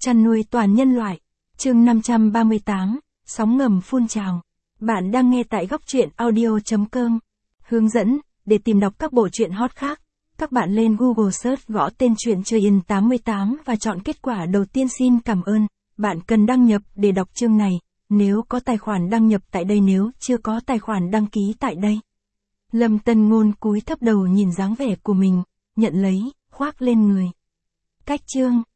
chăn nuôi toàn nhân loại. Chương 538, sóng ngầm phun trào. Bạn đang nghe tại góc truyện audio.com. Hướng dẫn, để tìm đọc các bộ truyện hot khác, các bạn lên Google Search gõ tên truyện Chơi In 88 và chọn kết quả đầu tiên. Xin cảm ơn. Bạn cần đăng nhập để đọc chương này, nếu có tài khoản đăng nhập tại đây, nếu chưa có tài khoản đăng ký tại đây. Lâm Tân Ngôn cúi thấp đầu nhìn dáng vẻ của mình, nhận lấy, khoác lên người. Cách chương